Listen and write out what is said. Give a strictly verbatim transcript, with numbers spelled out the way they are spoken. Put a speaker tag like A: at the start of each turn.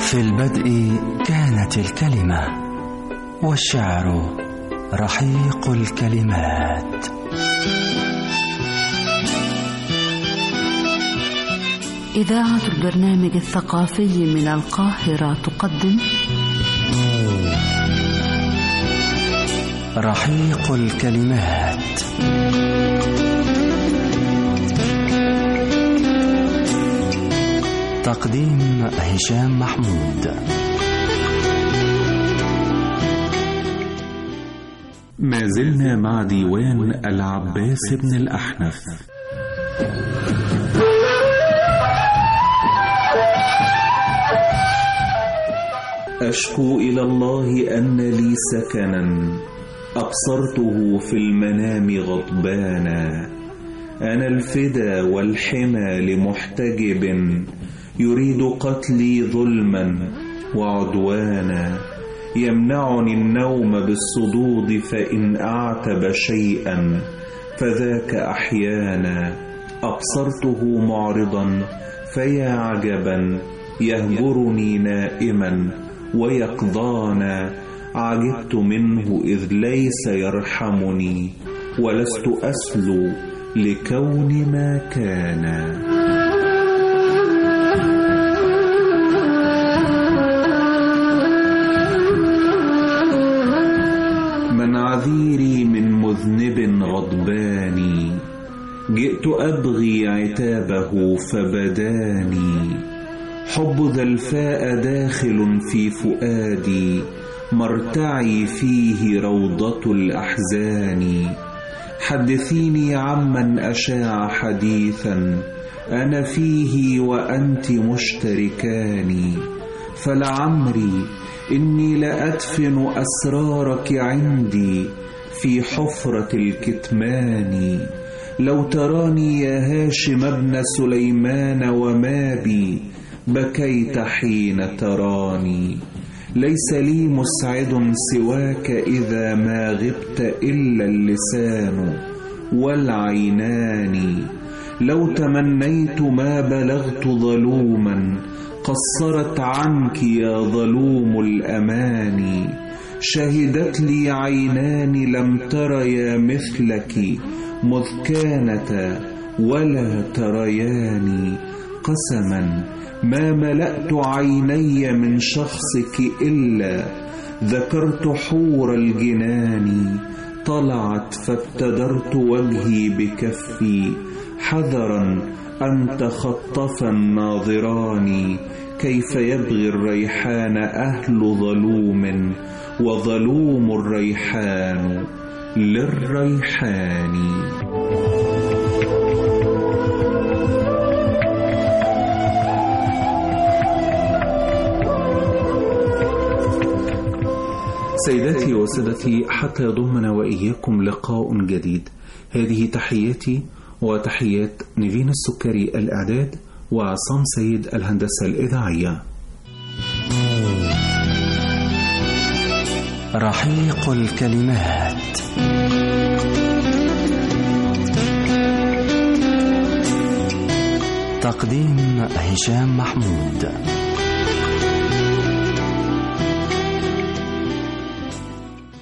A: في البدء كانت الكلمة، والشعر رحيق الكلمات.
B: إذاعة البرنامج الثقافي من القاهرة تقدم
A: رحيق الكلمات. تقديم هشام محمود.
C: ما زلنا مع ديوان العباس بن الأحنف.
D: أشكو إلى الله أن لي سكنا أبصرته في المنام غضبانا. أنا الفدا والحمى لمحتجب يريد قتلي ظلما وعدوانا. يمنعني النوم بالصدود فإن أعتب شيئا فذاك أحيانا. أبصرته معرضا فيا عجبا يهجرني نائما ويقظانا. عجبت منه إذ ليس يرحمني ولست أسلو لكون ما كان. من عذيري من مذنب غضباني جئت أبغي عتابه فبداني. حب ذا الفاء داخل في فؤادي مرتعي فيه روضة الأحزان. حدثيني عمن أشاع حديثا أنا فيه وأنت مشتركان. فلعمري إني لأدفن أسرارك عندي في حفرة الكتمان. لو تراني يا هاشم ابن سليمان وما بي بكيت حين تراني. ليس لي مسعد سواك إذا ما غبت إلا اللسان والعينان. لو تمنيت ما بلغت ظلوما قصرت عنك يا ظلوم الأمان. شهدت لي عينان لم تريا مثلك مذ كانتا ولا تريان. قسما ما ملأت عيني من شخصك إلا ذكرت حور الجنان. طلعت فابتدرت وجهي بكفي حذرا أن تخطف الناظران. كيف يبغي الريحان أهل ظلوم وظلوم الريحان للريحان.
C: سيداتي وسادتي، حتى يضمنا وإياكم لقاء جديد. هذه تحياتي وتحيات نيفين السكري الإعداد وعصام سيد الهندسة الإذاعية.
A: رحيق الكلمات. تقديم هشام محمود.